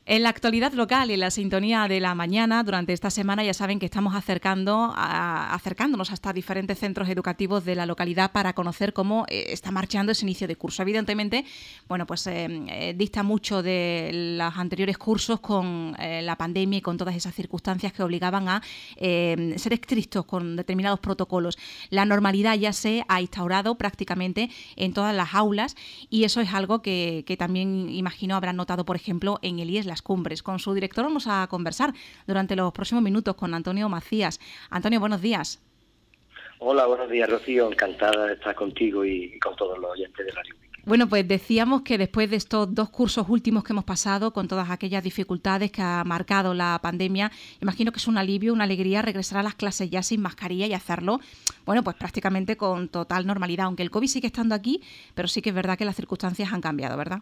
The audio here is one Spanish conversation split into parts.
En la actualidad local y en la sintonía de la mañana, durante esta semana ya saben que estamos acercándonos hasta diferentes centros educativos de la localidad para conocer cómo está marchando ese inicio de curso. Evidentemente, bueno, pues dista mucho de los anteriores cursos con la pandemia y con todas esas circunstancias que obligaban a ser estrictos con determinados protocolos. La normalidad ya se ha instaurado prácticamente en todas las aulas y eso es algo que también imagino habrán notado, por ejemplo, en el IES Las Cumbres. Con su director vamos a conversar durante los próximos minutos con Antonio Macías. Antonio, buenos días. Hola, buenos días, Rocío. Encantada de estar contigo y con todos los oyentes de Radio Vic. Bueno, pues decíamos que después de estos 2 cursos últimos que hemos pasado, con todas aquellas dificultades que ha marcado la pandemia, imagino que es un alivio, una alegría regresar a las clases ya sin mascarilla y hacerlo, bueno, pues prácticamente con total normalidad, aunque el COVID sigue estando aquí, pero sí que es verdad que las circunstancias han cambiado, ¿verdad?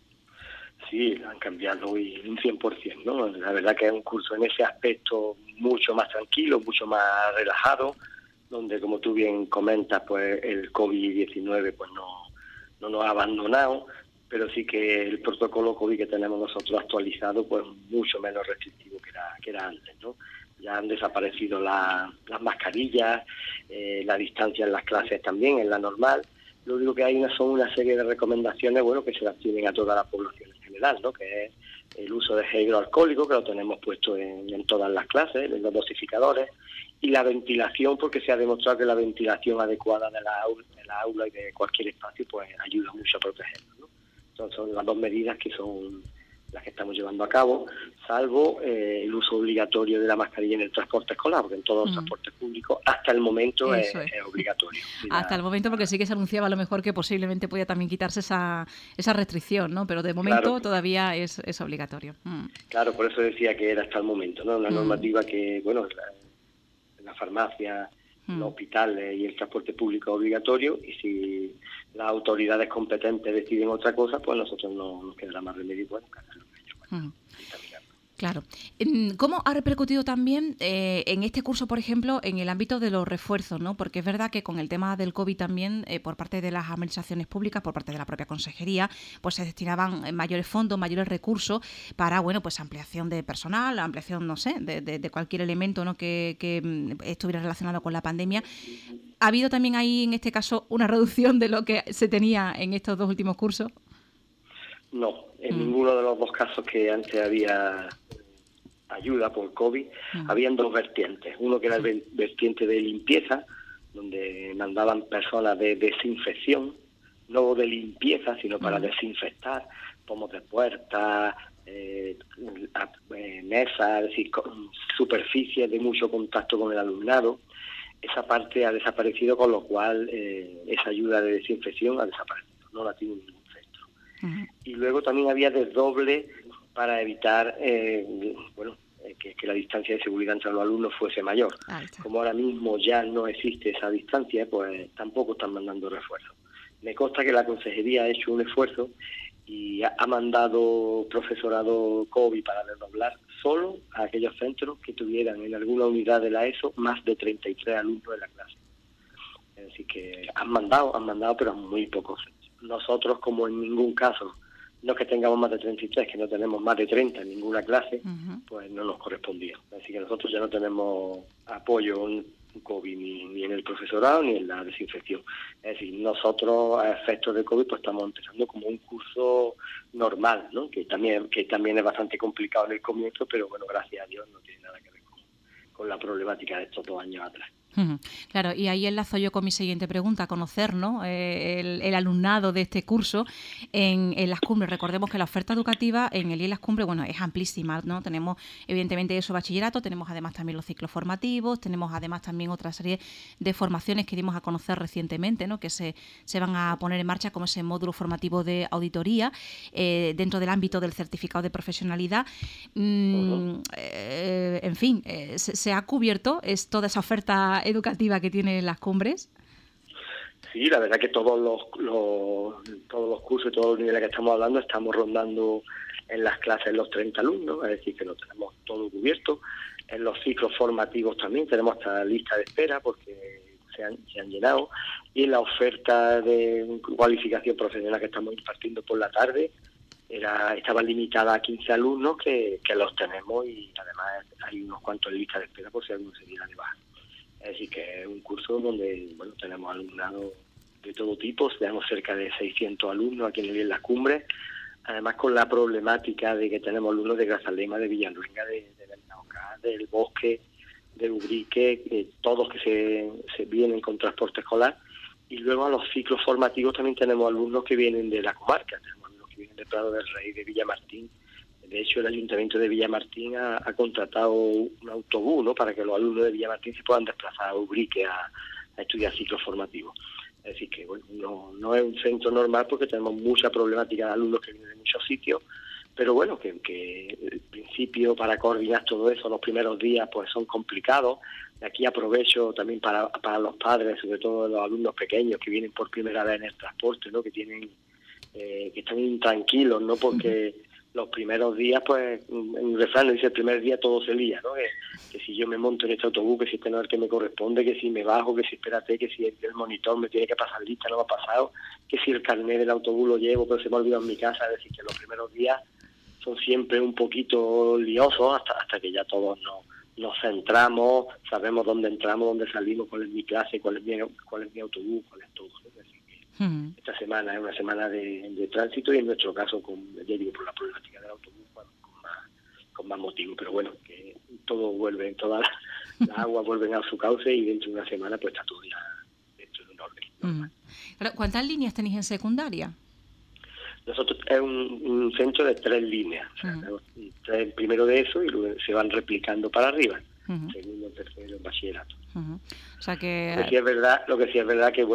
Sí, han cambiado y un 100%, ¿no? La verdad que es un curso en ese aspecto mucho más tranquilo, mucho más relajado, donde, como tú bien comentas, pues el COVID-19 pues no nos ha abandonado, pero sí que el protocolo COVID que tenemos nosotros actualizado pues mucho menos restrictivo que era antes, ¿no? Ya han desaparecido las mascarillas, la distancia en las clases también, en la normal. Lo único que hay son una serie de recomendaciones, bueno, que se las tienen a toda la población en general, ¿no? Que es el uso de gel hidroalcohólico, que lo tenemos puesto en todas las clases, en los dosificadores, y la ventilación, porque se ha demostrado que la ventilación adecuada de la aula y de cualquier espacio, pues ayuda mucho a protegerlo, ¿no? Entonces son las 2 medidas que son las que estamos llevando a cabo, salvo el uso obligatorio de la mascarilla en el transporte escolar, porque en todos los transportes públicos hasta el momento es obligatorio. Hasta el momento, porque sí que se anunciaba a lo mejor que posiblemente podía también quitarse esa restricción, ¿no? Pero de momento claro, todavía es obligatorio. Claro, por eso decía que era hasta el momento, ¿no? Una normativa que, bueno, en la farmacia, los hospitales y el transporte público es obligatorio, y si las autoridades competentes deciden otra cosa, pues nosotros no nos quedará más remedio, bueno, que hacer lo que ellos. Claro. ¿Cómo ha repercutido también en este curso, por ejemplo, en el ámbito de los refuerzos, ¿no? Porque es verdad que con el tema del COVID también, por parte de las administraciones públicas, por parte de la propia consejería, pues se destinaban mayores fondos, mayores recursos para, bueno, pues ampliación de personal, ampliación, no sé, de cualquier elemento, ¿no? que estuviera relacionado con la pandemia. ¿Ha habido también ahí, en este caso, una reducción de lo que se tenía en estos 2 últimos cursos? No, en ninguno de los 2 casos que antes había ayuda por COVID, habían 2 vertientes. Uno que era el vertiente de limpieza, donde mandaban personas de desinfección, no de limpieza, sino para desinfectar, pomos de puertas, mesas, es decir, superficies de mucho contacto con el alumnado. Esa parte ha desaparecido, con lo cual esa ayuda de desinfección ha desaparecido, no la tiene ningún centro. Y luego también había desdoble para evitar que la distancia de seguridad entre los alumnos fuese mayor. Como ahora mismo ya no existe esa distancia, pues tampoco están mandando refuerzos. Me consta que la consejería ha hecho un esfuerzo y ha mandado profesorado COVID para desdoblar solo a aquellos centros que tuvieran en alguna unidad de la ESO más de 33 alumnos en la clase. Es decir, que han mandado, pero a muy pocos centros. Nosotros, como en ningún caso, no es que tengamos más de 33, que no tenemos más de 30 en ninguna clase, pues no nos correspondía. Así que nosotros ya no tenemos apoyo en COVID ni en el profesorado ni en la desinfección. Es decir, nosotros a efectos de COVID pues estamos empezando como un curso normal, ¿no? Que también es bastante complicado en el comienzo, pero bueno, gracias a Dios no tiene nada que ver con la problemática de estos 2 años atrás. Claro, y ahí enlazo yo con mi siguiente pregunta, conocer, ¿no? el alumnado de este curso en Las Cumbres. Recordemos que la oferta educativa en el IES Las Cumbres, bueno, es amplísima, ¿no? Tenemos evidentemente eso, bachillerato, tenemos además también los ciclos formativos, tenemos además también otra serie de formaciones que dimos a conocer recientemente, ¿no? Que se van a poner en marcha, como ese módulo formativo de auditoría dentro del ámbito del certificado de profesionalidad. En fin, ¿se ha cubierto toda esa oferta educativa que tiene Las Cumbres? Sí, la verdad que todos los cursos y todos los niveles que estamos hablando estamos rondando en las clases los 30 alumnos, es decir, que lo tenemos todo cubierto. En los ciclos formativos también tenemos hasta lista de espera porque se han llenado, y en la oferta de cualificación profesional que estamos impartiendo por la tarde estaba limitada a 15 alumnos que los tenemos, y además hay unos cuantos en lista de espera por si alguno se diera de baja. Es decir, que es un curso donde tenemos alumnado de todo tipo, tenemos cerca de 600 alumnos aquí en las Cumbres, además con la problemática de que tenemos alumnos de Grazalema, de Villaluenga, de Benaocá, del Bosque, de Ubrique, todos que se vienen con transporte escolar. Y luego a los ciclos formativos también tenemos alumnos que vienen de la comarca, tenemos alumnos que vienen de Prado del Rey, de Villamartín. De hecho, el Ayuntamiento de Villamartín ha contratado un autobús, ¿no?, para que los alumnos de Villamartín se puedan desplazar a Ubrique a estudiar ciclos formativos. Es decir, que no es un centro normal porque tenemos mucha problemática de alumnos que vienen de muchos sitios, pero bueno, que el principio para coordinar todo eso, los primeros días, pues son complicados. De aquí aprovecho también para los padres, sobre todo los alumnos pequeños que vienen por primera vez en el transporte, ¿no?, que están intranquilos, ¿no?, porque los primeros días, pues, en un refrán dice, el primer día todo se lía, ¿no? Que si yo me monto en este autobús, que si este no es el que me corresponde, que si me bajo, que si espérate, que si el monitor me tiene que pasar lista, no me ha pasado, que si el carnet del autobús lo llevo, pero se me ha olvidado en mi casa. Es decir, que los primeros días son siempre un poquito liosos hasta que ya todos nos centramos, sabemos dónde entramos, dónde salimos, cuál es mi clase, cuál es mi autobús, cuál es todo, ¿no? Esta semana es una semana de tránsito, y en nuestro caso, por la problemática del autobús, con más motivo. Pero bueno, que todo vuelve, todas las aguas vuelven a su cauce, y dentro de una semana pues está todo ya dentro de un orden. ¿Cuántas líneas tenéis en secundaria? Nosotros es un centro de 3 líneas, o sea, 3 primero de eso, y luego se van replicando para arriba, segundo, tercero, bachillerato. O sea que... Lo que sí es verdad que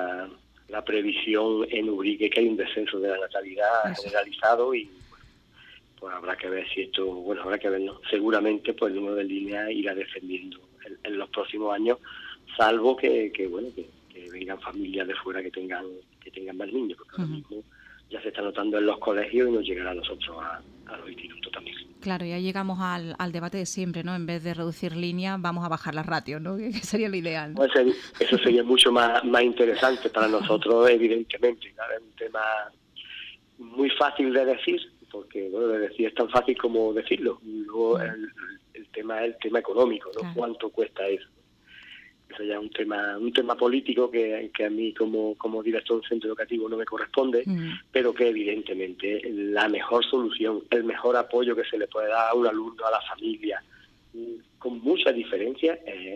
la previsión en Ubrique, que hay un descenso de la natalidad generalizado, y pues habrá que ver si esto, habrá que ver, ¿no? Seguramente pues el número de líneas irá descendiendo en los próximos años, salvo que vengan familias de fuera que tengan más niños, porque ahora mismo ya se está notando en los colegios y nos llegará a nosotros a los institutos también. Claro, ya llegamos al debate de siempre, ¿no? En vez de reducir líneas, vamos a bajar las ratios, ¿no? Que sería lo ideal, ¿no? Pues eso sería mucho más interesante para nosotros, evidentemente. ¿Claro? Es un tema muy fácil de decir, porque de decir es tan fácil como decirlo. Luego el tema es el tema económico, ¿no? Claro. ¿Cuánto cuesta eso? Eso ya es un tema político que a mí como director de un centro educativo no me corresponde, pero que evidentemente la mejor solución, el mejor apoyo que se le puede dar a un alumno, a la familia, con mucha diferencia,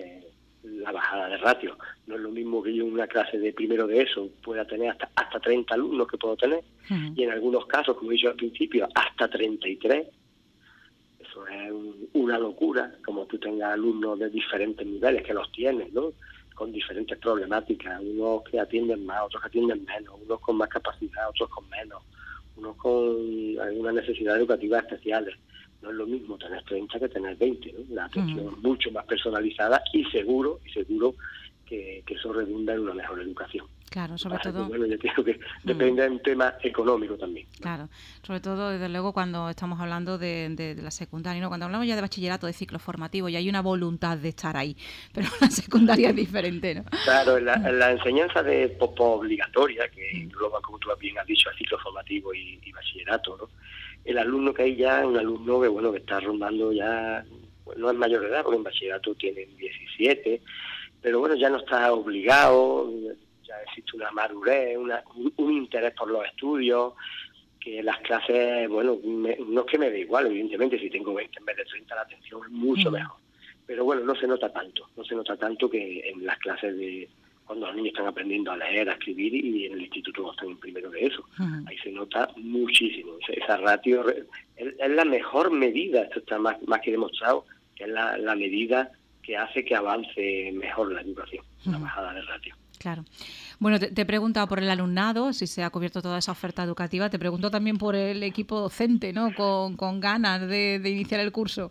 la bajada de ratio. No es lo mismo que yo en una clase de primero de eso pueda tener hasta 30 alumnos que puedo tener, y en algunos casos, como he dicho al principio, hasta 33. Eso es una locura, como tú tengas alumnos de diferentes niveles, que los tienes, ¿no?, con diferentes problemáticas, unos que atienden más, otros que atienden menos, unos con más capacidad, otros con menos, unos con algunas necesidades educativas especiales. No es lo mismo tener 30 que tener 20, ¿no? La atención es mucho más personalizada, y seguro que eso redunda en una mejor educación. Claro, sobre todo... yo creo que depende de un tema económico también, ¿no? Claro, sobre todo, desde luego, cuando estamos hablando de la secundaria, ¿no? Cuando hablamos ya de bachillerato, de ciclo formativo, ya hay una voluntad de estar ahí, pero la secundaria es diferente, ¿no? Claro, en la enseñanza de obligatoria, que engloba, como tú bien has dicho, el ciclo formativo y bachillerato, ¿no? El alumno que hay ya es un alumno que está rondando ya, no es mayor de edad, porque en bachillerato tienen 17, pero ya no está obligado, ya existe una madurez, un interés por los estudios, que las clases, no es que me dé igual, evidentemente, si tengo 20 en vez de 30 la atención es mucho mejor, pero no se nota tanto que en las clases de cuando los niños están aprendiendo a leer, a escribir, y en el instituto están en primero de eso. Ahí se nota muchísimo. Esa ratio es la mejor medida, esto está más que demostrado, que es la medida que hace que avance mejor la educación, la bajada de ratio. Claro. Bueno, te he preguntado por el alumnado, si se ha cubierto toda esa oferta educativa. Te pregunto también por el equipo docente, ¿no? Con ganas de iniciar el curso.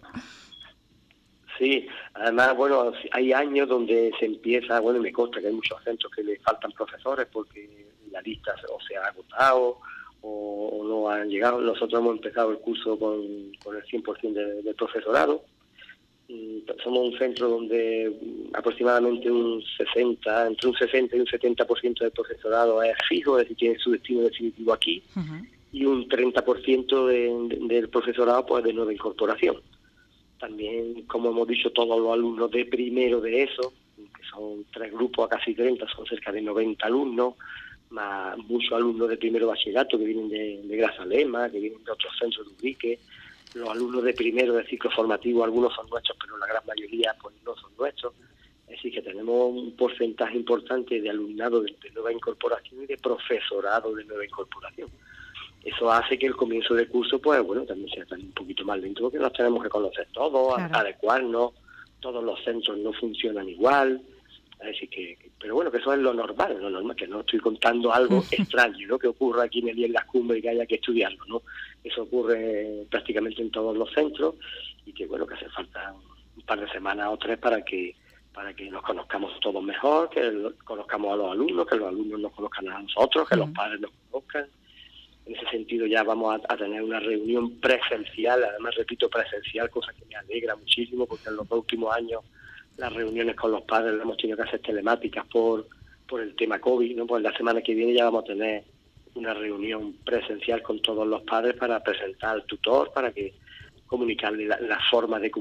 Sí, además, hay años donde se empieza, me consta que hay muchos centros que le faltan profesores porque la lista o se ha agotado o no han llegado. Nosotros hemos empezado el curso con el 100% del profesorado. Somos un centro donde aproximadamente entre un 60 y un 70% del profesorado es fijo, es decir, tiene su destino definitivo aquí. y un 30% del profesorado pues de nueva incorporación. También, como hemos dicho, todos los alumnos de primero de ESO, que son 3 grupos a casi 30, son cerca de 90 alumnos, más muchos alumnos de primero bachillerato que vienen de Grazalema, que vienen de otros centros de Ubrique. Los alumnos de primero de ciclo formativo, algunos son nuestros, pero la gran mayoría pues no son nuestros. Es decir, que tenemos un porcentaje importante de alumnado de nueva incorporación y de profesorado de nueva incorporación. Eso hace que el comienzo del curso, pues bueno, también sea un poquito más lento, porque nos tenemos que conocer todos, claro, adecuarnos, todos los centros no funcionan igual. Es decir, pero bueno, que eso es lo normal, que no estoy contando algo extraño, ¿no? Que ocurra aquí en las cumbres y que haya que estudiarlo, ¿no? Eso ocurre prácticamente en todos los centros y que bueno, que hace falta un par de semanas o 3 para que nos conozcamos todos mejor, que conozcamos a los alumnos, que los alumnos nos conozcan a nosotros, que los padres nos conozcan. En ese sentido ya vamos a tener una reunión presencial, además repito presencial, cosa que me alegra muchísimo porque en los 2 últimos años las reuniones con los padres las hemos tenido que hacer telemáticas por el tema COVID, ¿no? Pues la semana que viene ya vamos a tener una reunión presencial con todos los padres para presentar al tutor, para que comunicarle la forma de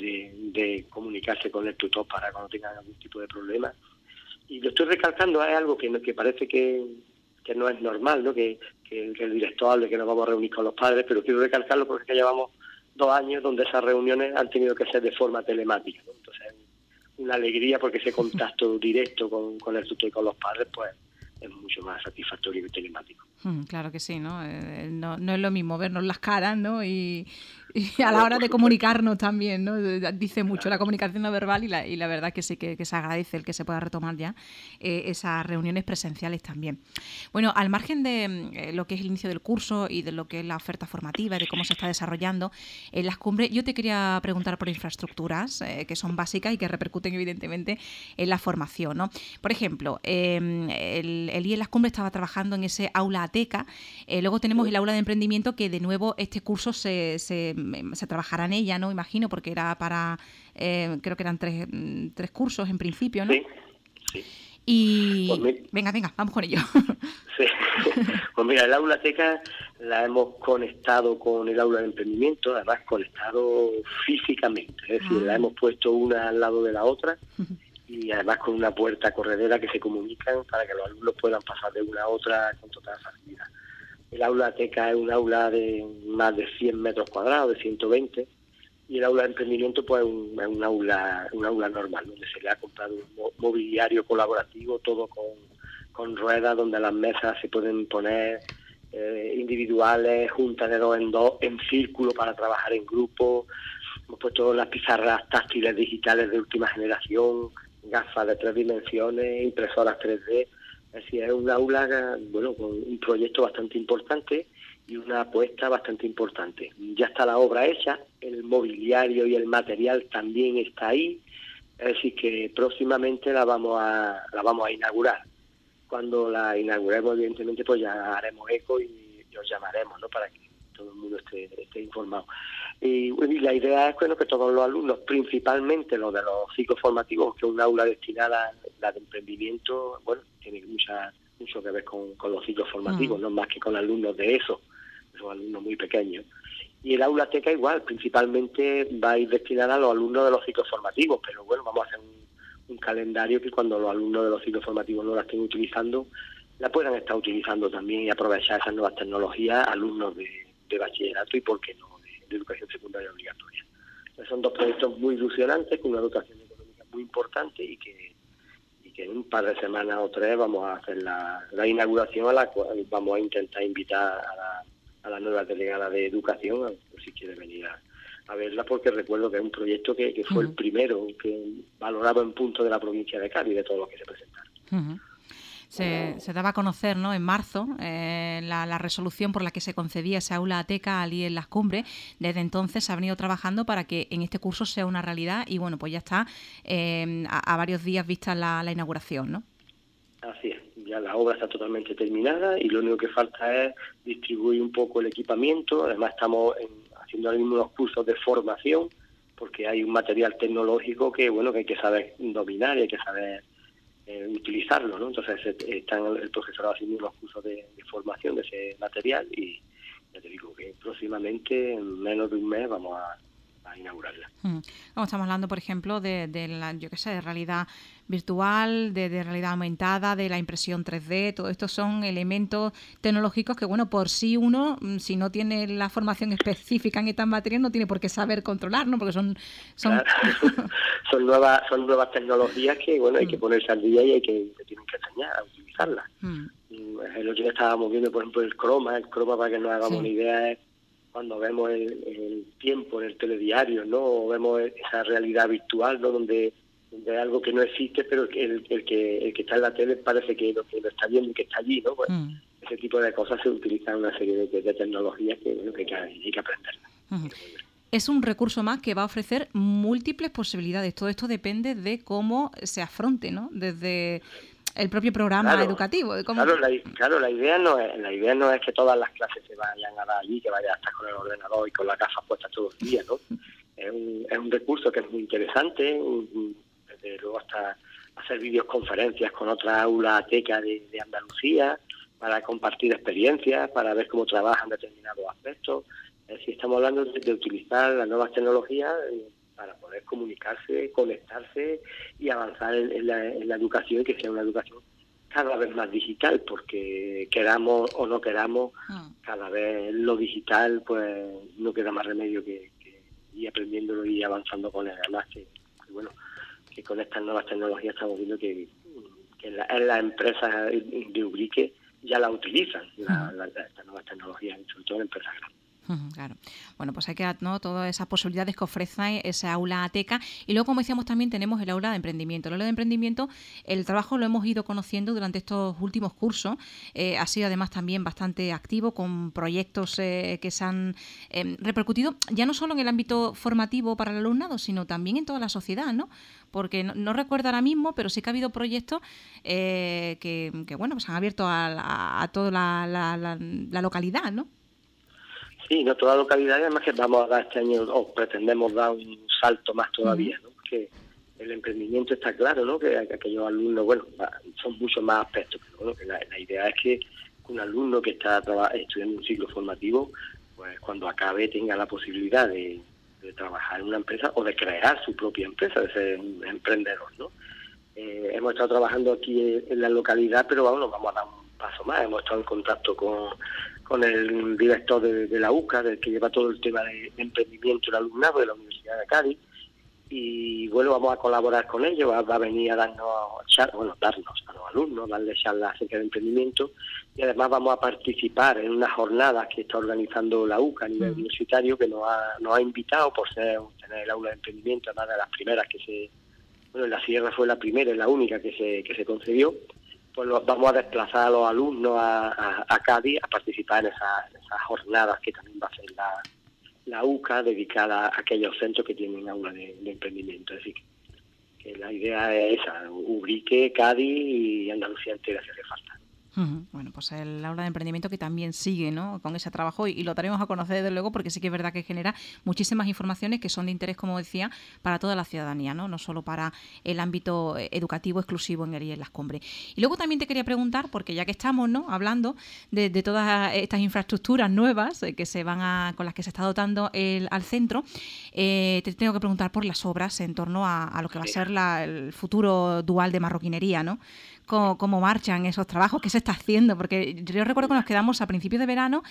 comunicarse con el tutor para cuando tengan algún tipo de problema. Y lo estoy recalcando, es algo que parece que no es normal, ¿no? Que el director hable que nos vamos a reunir con los padres, pero quiero recalcarlo porque es que llevamos 2 años donde esas reuniones han tenido que ser de forma telemática, ¿no? Entonces una alegría porque ese contacto directo con el tutor y con los padres pues es mucho más satisfactorio que telemático. Claro que sí, ¿no? No es lo mismo vernos las caras, ¿no? Y a la hora de comunicarnos también, ¿no? Dice mucho la comunicación no verbal y la verdad que sí que se agradece el que se pueda retomar ya esas reuniones presenciales también. Bueno, al margen de lo que es el inicio del curso y de lo que es la oferta formativa y de cómo se está desarrollando en las cumbres, yo te quería preguntar por infraestructuras que son básicas y que repercuten evidentemente en la formación, ¿no? Por ejemplo, el IE en las cumbres estaba trabajando en ese aula ATECA, luego tenemos el aula de emprendimiento que de nuevo este curso se trabajará en ella, ¿no? Imagino, porque era para, creo que eran 3 cursos en principio, ¿no? Sí. Y venga, vamos con ello. Sí. Pues mira, el aula ATECA la hemos conectado con el aula de emprendimiento, además conectado físicamente, es decir, la hemos puesto una al lado de la otra y además con una puerta corredera que se comunican para que los alumnos puedan pasar de una a otra con total facilidad. El aula ATECA es un aula de más de 100 metros cuadrados, de 120, y el aula de emprendimiento pues es un aula normal, donde se le ha comprado un mobiliario colaborativo, todo con ruedas, donde las mesas se pueden poner individuales, juntas de 2 en 2, en círculo para trabajar en grupo. Hemos puesto las pizarras táctiles digitales de última generación, gafas de 3 dimensiones, impresoras 3D. Es decir, es un aula, bueno, con un proyecto bastante importante y una apuesta bastante importante. Ya está la obra hecha, el mobiliario y el material también está ahí, es decir, que próximamente la vamos a inaugurar. Cuando la inauguremos, evidentemente, pues ya haremos eco y os llamaremos, ¿no? Para que todo el mundo esté informado. Y la idea es bueno, que todos los alumnos, principalmente los de los ciclos formativos, que es un aula destinada a la de emprendimiento, bueno, tiene mucho que ver con los ciclos formativos, no más que con alumnos de ESO, son alumnos muy pequeños. Y el aula ATECA igual, principalmente va a ir destinada a los alumnos de los ciclos formativos, pero bueno, vamos a hacer un calendario que cuando los alumnos de los ciclos formativos no la estén utilizando, la puedan estar utilizando también y aprovechar esas nuevas tecnologías, alumnos de bachillerato y, por qué no, de educación secundaria obligatoria. Entonces, son 2 proyectos muy ilusionantes, con una dotación económica muy importante y que en un par de semanas o 3 vamos a hacer la inauguración, a la cual vamos a intentar invitar a la nueva delegada de educación, por si quiere venir a verla, porque recuerdo que es un proyecto que fue el primero que valoraba en punto de la provincia de Cádiz, de todos los que se presentaron. Se daba a conocer, ¿no?, en marzo la resolución por la que se concedía ese aula ATECA allí en las cumbres. Desde entonces se ha venido trabajando para que en este curso sea una realidad y bueno, pues ya está a varios días vista la inauguración, ¿no? Así es, ya la obra está totalmente terminada y lo único que falta es distribuir un poco el equipamiento. Además estamos haciendo ahora mismo unos cursos de formación porque hay un material tecnológico que hay que saber dominar y hay que saber utilizarlo, ¿no? Entonces el profesorado haciendo unos cursos de formación de ese material y ya te digo que próximamente, en menos de un mes, vamos a inaugurarla. Estamos hablando, por ejemplo, de la, yo qué sé, de realidad virtual, de realidad aumentada, de la impresión 3D. Todo esto son elementos tecnológicos que, bueno, por sí uno, si no tiene la formación específica en estas materias, no tiene por qué saber controlar, ¿no? Porque son... Claro. son nuevas tecnologías que, bueno, hay que ponerse al día y se tienen que enseñar a utilizarlas. El otro día estábamos viendo, por ejemplo, el croma, para que nos hagamos una idea, es cuando vemos el tiempo en el telediario, ¿no? O vemos esa realidad virtual, ¿no? Donde hay algo que no existe, pero el que está en la tele parece que lo está viendo y que está allí, ¿no? Pues ese tipo de cosas se utilizan una serie de tecnologías que hay que aprenderlas. Es un recurso más que va a ofrecer múltiples posibilidades. Todo esto depende de cómo se afronte, ¿no? Desde el propio programa educativo. De cómo... la idea no es que todas las clases se vayan a dar allí, que vayas a estar con el ordenador y con las gafas puestas todo el día, ¿no? Es un recurso que es muy interesante, desde luego hasta hacer videoconferencias con otra aula teca de Andalucía, para compartir experiencias, para ver cómo trabajan determinados aspectos. Es decir, estamos hablando de utilizar las nuevas tecnologías para poder comunicarse, conectarse y avanzar en la educación, y que sea una educación cada vez más digital, porque queramos o no queramos, cada vez lo digital, pues no queda más remedio que ir aprendiéndolo y avanzando con él. Además que con estas nuevas tecnologías estamos viendo que en las empresas de Ubrique ya la utilizan, estas nuevas tecnologías, sobre todo en empresas grandes. Claro. Bueno, pues hay que, ¿no?, todas esas posibilidades que ofrece esa aula ATECA. Y luego, como decíamos, también tenemos el aula de emprendimiento. El aula de emprendimiento, el trabajo lo hemos ido conociendo durante estos últimos cursos. Ha sido además también bastante activo, con proyectos que se han repercutido ya no solo en el ámbito formativo para el alumnado, sino también en toda la sociedad, ¿no? Porque no recuerdo ahora mismo, pero sí que ha habido proyectos que bueno, pues han abierto a toda la localidad, ¿no? Sí, no toda localidad, además que vamos a dar este año, o pretendemos dar un salto más todavía, ¿no? Porque el emprendimiento está claro, ¿no? Que aquellos alumnos, bueno, son muchos más aspectos, pero bueno, que la idea es que un alumno que está estudiando un ciclo formativo, pues cuando acabe tenga la posibilidad de trabajar en una empresa o de crear su propia empresa, de ser un emprendedor, ¿no? Hemos estado trabajando aquí en la localidad, pero vamos a dar un paso más. Hemos estado en contacto con el director de la UCA, del que lleva todo el tema de emprendimiento del alumnado de la Universidad de Cádiz, y bueno, vamos a colaborar con ellos, va a venir a darnos a los alumnos, darles charlas acerca de emprendimiento, y además vamos a participar en unas jornadas que está organizando la UCA a nivel universitario, que nos ha invitado por tener el aula de emprendimiento, además de las primeras en la Sierra fue la primera y la única que se concedió. Pues vamos a desplazar a los alumnos a Cádiz a participar en esas jornadas que también va a hacer la UCA, dedicada a aquellos centros que tienen aula de emprendimiento. Es decir, que la idea es esa: Ubrique, Cádiz y Andalucía entera si hace falta. Bueno, pues el aula de emprendimiento que también sigue, ¿no?, con ese trabajo, y lo daremos a conocer desde luego, porque sí que es verdad que genera muchísimas informaciones que son de interés, como decía, para toda la ciudadanía, no solo para el ámbito educativo exclusivo en Las Cumbres. Y luego también te quería preguntar, porque ya que estamos, ¿no?, hablando de todas estas infraestructuras nuevas que con las que se está dotando al centro, te tengo que preguntar por las obras en torno a lo que va a ser el futuro dual de marroquinería, ¿no? Cómo marchan esos trabajos, qué se está haciendo, porque yo recuerdo que nos quedamos a principios de verano,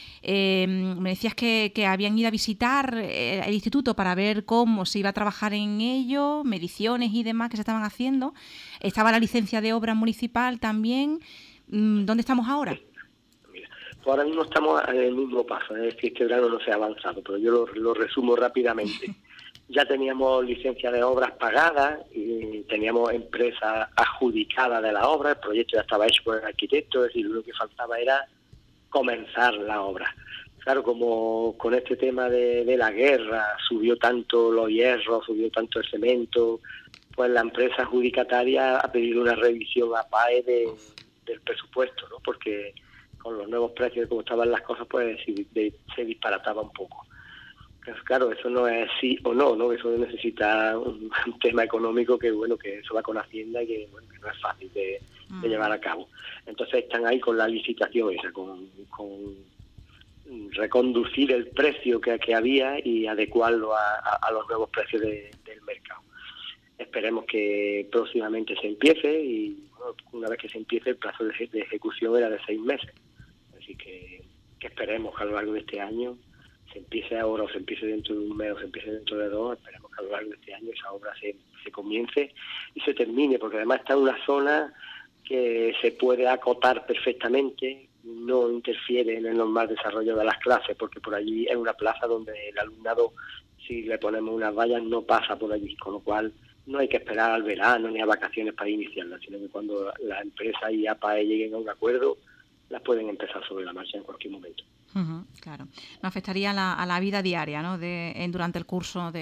me decías que habían ido a visitar el instituto para ver cómo se iba a trabajar en ello, mediciones y demás que se estaban haciendo. Estaba la licencia de obra municipal también. ¿Dónde estamos ahora? Mira, pues ahora mismo estamos en el mismo paso, es decir, este verano no se ha avanzado, pero yo lo resumo rápidamente. Ya teníamos licencia de obras pagadas y teníamos empresa adjudicada de la obra, el proyecto ya estaba hecho por el arquitecto, es decir, lo que faltaba era comenzar la obra. Claro, como con este tema de la guerra subió tanto los hierros, subió tanto el cemento, pues la empresa adjudicataria ha pedido una revisión a PAE del presupuesto, ¿no? Porque con los nuevos precios de cómo estaban las cosas, pues se disparataba un poco. Claro, eso no es sí o no, eso necesita un tema económico que eso va con Hacienda y que no es fácil de llevar a cabo. Entonces están ahí con la licitación esa, con reconducir el precio que había y adecuarlo a los nuevos precios del mercado. Esperemos que próximamente se empiece y bueno, una vez que se empiece el plazo de ejecución era de 6 meses. Así que esperemos que a lo largo de este año se empiece ahora o se empiece dentro de un mes o se empiece dentro de 2, esperemos que a lo largo de este año esa obra se comience y se termine, porque además está en una zona que se puede acotar perfectamente, no interfiere en el normal desarrollo de las clases, porque por allí es una plaza donde el alumnado, si le ponemos unas vallas, no pasa por allí, con lo cual no hay que esperar al verano ni a vacaciones para iniciarlas, sino que cuando las empresas y APAE lleguen a un acuerdo, las pueden empezar sobre la marcha en cualquier momento. Claro. No afectaría a la vida diaria, ¿no? Durante el curso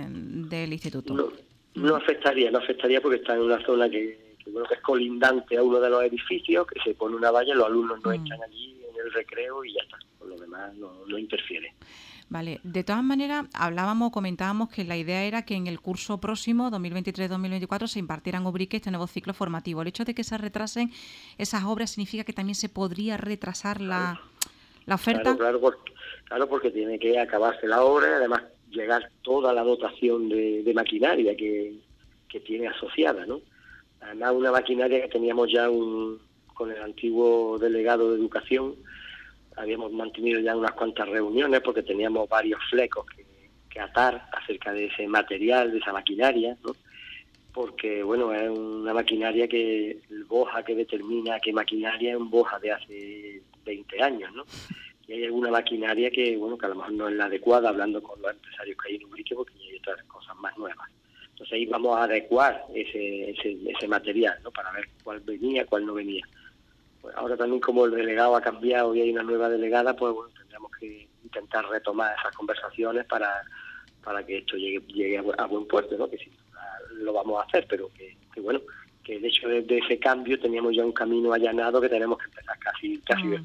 del instituto. No afectaría porque está en una zona que es colindante a uno de los edificios, que se pone una valla, los alumnos no entran allí en el recreo y ya está. Por lo demás no interfiere. Vale, de todas maneras, comentábamos que la idea era que en el curso próximo, 2023-2024, se impartiera en Ubrique este nuevo ciclo formativo. El hecho de que se retrasen esas obras significa que también se podría retrasar la oferta. Claro, porque tiene que acabarse la obra y además llegar toda la dotación de maquinaria que tiene asociada, ¿no? Además, una maquinaria que teníamos ya con el antiguo delegado de Educación. Habíamos mantenido ya unas cuantas reuniones porque teníamos varios flecos que atar acerca de ese material, de esa maquinaria, ¿no? Porque, bueno, es una maquinaria que el BOJA que determina qué maquinaria es un BOJA de hace 20 años, ¿no? Y hay alguna maquinaria que, bueno, que a lo mejor no es la adecuada, hablando con los empresarios que hay en Ubrique, porque hay otras cosas más nuevas. Entonces ahí vamos a adecuar ese material, ¿no? Para ver cuál venía, cuál no venía. Ahora también como el delegado ha cambiado y hay una nueva delegada, pues bueno, tendremos que intentar retomar esas conversaciones para que esto llegue a buen puerto, ¿no? Que sí, lo vamos a hacer, pero que bueno, que el hecho de ese cambio teníamos ya un camino allanado que tenemos que empezar casi de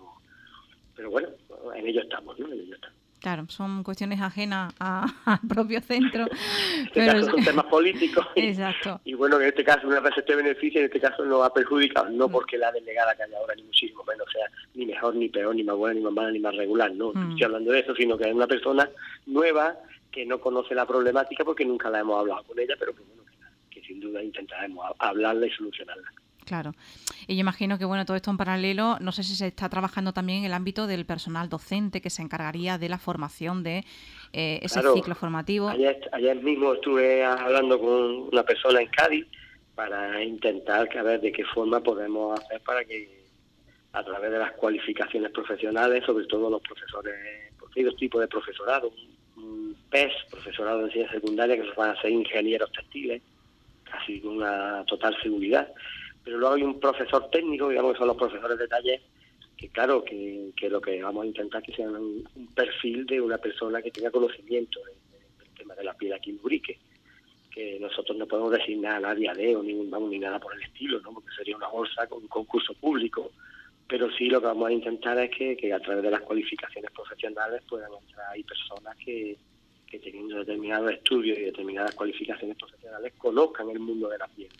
pero bueno, en ello estamos, ¿no? En ello estamos. Claro, son cuestiones ajenas al propio centro. En este caso son temas políticos. Exacto. Y bueno, en este caso una vez este beneficio, en este caso nos ha perjudicado, no porque la delegada que hay ahora ni muchísimo menos sea ni mejor, ni peor, ni más buena, ni más mala, ni más regular, no estoy hablando de eso, sino que es una persona nueva que no conoce la problemática porque nunca la hemos hablado con ella, pero que bueno, que sin duda intentaremos hablarla y solucionarla. Claro. Y yo imagino que, bueno, todo esto en paralelo, no sé si se está trabajando también en el ámbito del personal docente que se encargaría de la formación de ese ciclo formativo. Ayer mismo estuve hablando con una persona en Cádiz para intentar ver de qué forma podemos hacer para que a través de las cualificaciones profesionales, sobre todo los profesores, porque hay dos tipos de profesorado, un PES, profesorado de enseñanza secundaria, que van a ser ingenieros textiles, casi con una total seguridad. Pero luego hay un profesor técnico, digamos que son los profesores de taller, que claro, que lo que vamos a intentar que sea un perfil de una persona que tenga conocimiento del tema de la piel aquí en Ubrique, que nosotros no podemos designar a nadie a dedo, ni nada por el estilo, ¿no? Porque sería una bolsa con un concurso público, pero sí lo que vamos a intentar es que a través de las cualificaciones profesionales puedan entrar ahí personas que teniendo determinados estudios y determinadas cualificaciones profesionales conozcan el mundo de la piel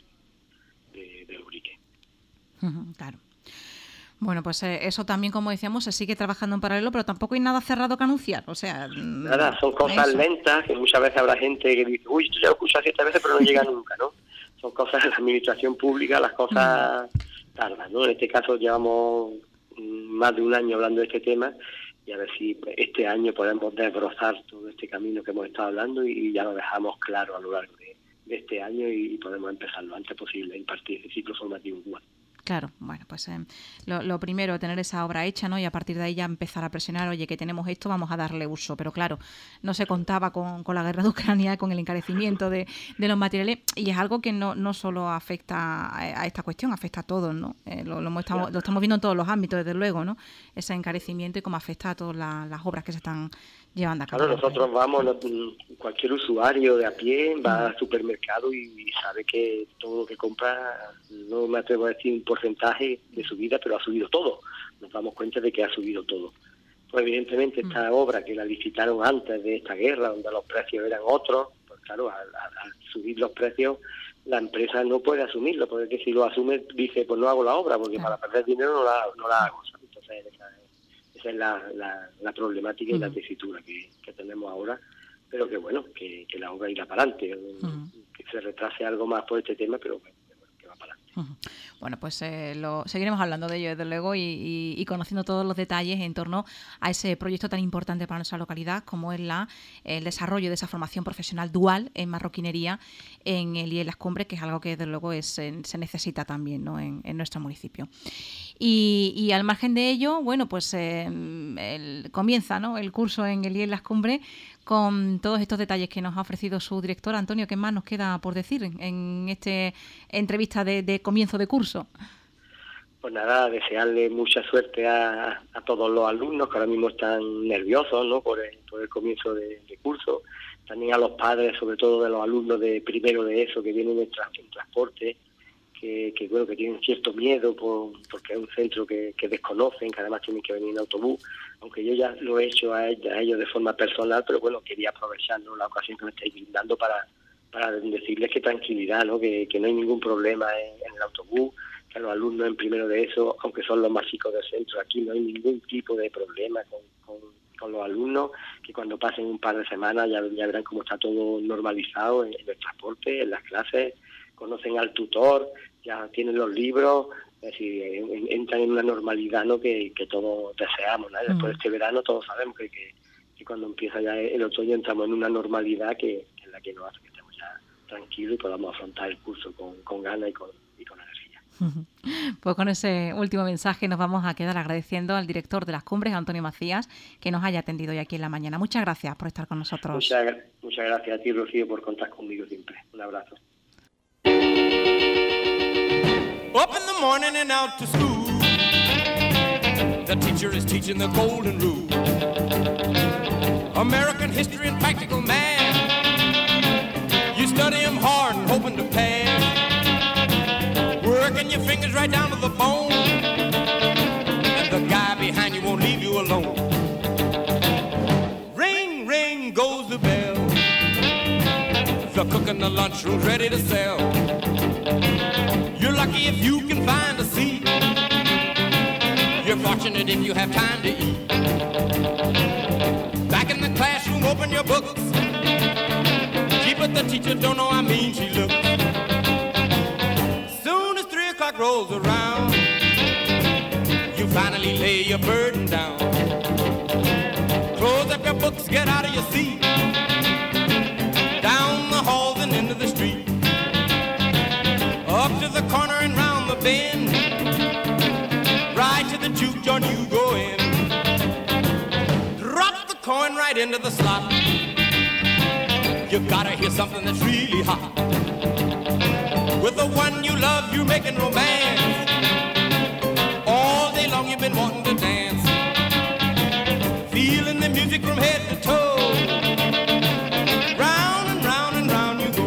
de Ubrique. Claro. Bueno, pues eso también, como decíamos, se sigue trabajando en paralelo, pero tampoco hay nada cerrado que anunciar. O sea, nada, son cosas lentas, que muchas veces habrá gente que dice, uy, esto ya lo escucho 7 veces, pero no llega nunca, ¿no? Son cosas de la administración pública, las cosas tardan, ¿no? En este caso llevamos más de un año hablando de este tema y a ver si este año podemos desbrozar todo este camino que hemos estado hablando y ya lo dejamos claro a lo largo de este año y podemos empezar lo antes posible a impartir el ciclo formativo en Cuba. Claro, bueno, pues lo primero, tener esa obra hecha, ¿no? Y a partir de ahí ya empezar a presionar, oye, que tenemos esto, vamos a darle uso. Pero claro, no se contaba con la guerra de Ucrania, con el encarecimiento de los materiales, y es algo que no solo afecta a esta cuestión, afecta a todos, ¿no? Lo estamos viendo en todos los ámbitos, desde luego, ¿no? Ese encarecimiento y cómo afecta a todas las obras que se están llevando a cabo. Claro, nosotros vamos, cualquier usuario de a pie va al supermercado y sabe que todo lo que compra, no me atrevo a decir un porcentaje de subida, pero ha subido todo. Nos damos cuenta de que ha subido todo. Pues evidentemente esta obra que la licitaron antes de esta guerra, donde los precios eran otros, pues claro, al subir los precios, la empresa no puede asumirlo, porque si lo asume dice, pues no hago la obra, porque para perder dinero no la hago. Entonces Esa es la problemática y la tesitura que tenemos ahora, pero que bueno, que la obra irá para adelante, que se retrase algo más por este tema, pero bueno, que va para adelante. Bueno, pues seguiremos hablando de ello, desde luego, y conociendo todos los detalles en torno a ese proyecto tan importante para nuestra localidad, como es el desarrollo de esa formación profesional dual en marroquinería en el IES Las Cumbres, que es algo que, desde luego, se necesita también, ¿no?, en nuestro municipio. Y al margen de ello, bueno, pues comienza, ¿no?, el curso en el IES Las Cumbres con todos estos detalles que nos ha ofrecido su director. Antonio, ¿qué más nos queda por decir en esta entrevista de comienzo de curso? Pues nada, desearle mucha suerte a todos los alumnos que ahora mismo están nerviosos, ¿no?, por el comienzo de curso. También a los padres, sobre todo de los alumnos de primero de ESO que vienen en transporte, que bueno, que tienen cierto miedo porque es un centro que desconocen, que además tienen que venir en autobús, aunque yo ya lo he hecho a ellos de forma personal, pero bueno, quería aprovechar, ¿no?, la ocasión que me estáis brindando para decirles que tranquilidad, ¿no?, que no hay ningún problema en el autobús, que a los alumnos en primero de ESO, aunque son los más chicos del centro, aquí no hay ningún tipo de problema con los alumnos, que cuando pasen un par de semanas ya verán cómo está todo normalizado en el transporte, en las clases, conocen al tutor, ya tienen los libros, es decir, entran en una normalidad, ¿no?, que todos deseamos, ¿no? Después de este verano todos sabemos que cuando empieza ya el otoño entramos en una normalidad que es la que nos hace que estemos ya tranquilos y podamos afrontar el curso con ganas y con energía. Pues con ese último mensaje nos vamos a quedar agradeciendo al director de Las Cumbres, Antonio Macías, que nos haya atendido hoy aquí en la mañana. Muchas gracias por estar con nosotros. Muchas gracias a ti, Rocío, por contar conmigo siempre. Un abrazo. Up in the morning and out to school. The teacher is teaching the golden rule. American history and practical math. You study them hard and hoping to pass. Working your fingers right down to the bone. And the guy behind you won't leave you alone. Ring, ring goes the bell. The cook in the lunchroom's ready to sell. You're lucky if you can find a seat. You're fortunate if you have time to eat. Back in the classroom, open your books. Gee, but the teacher don't know how mean she looks. Soon as 3 o'clock rolls around, you finally lay your burden down. Close up your books, get out of your seat. Down the halls and into the street. Up to the corner and round the bend. Right to the juke joint you go in. Drop the coin right into the slot. You gotta hear something that's really hot. With the one you love, you're making romance. All day long you've been wanting to dance. Feeling the music from head to toe. Round and round and round you go.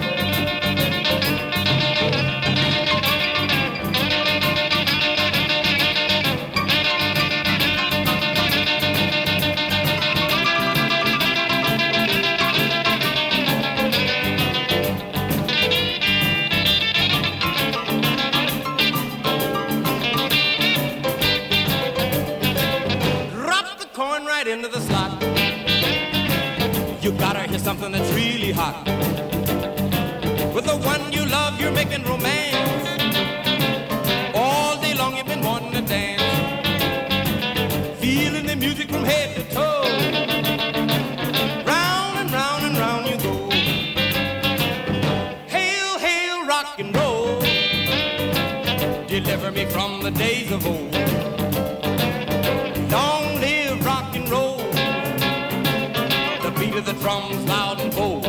Into the slot. You gotta hear something that's really hot. With the one you love, you're making romance. All day long you've been wanting to dance. Feeling the music from head to toe. Round and round and round you go. Hail, hail, rock and roll. Deliver me from the days of old. Long live rock and roll. The beat of the drums loud and bold.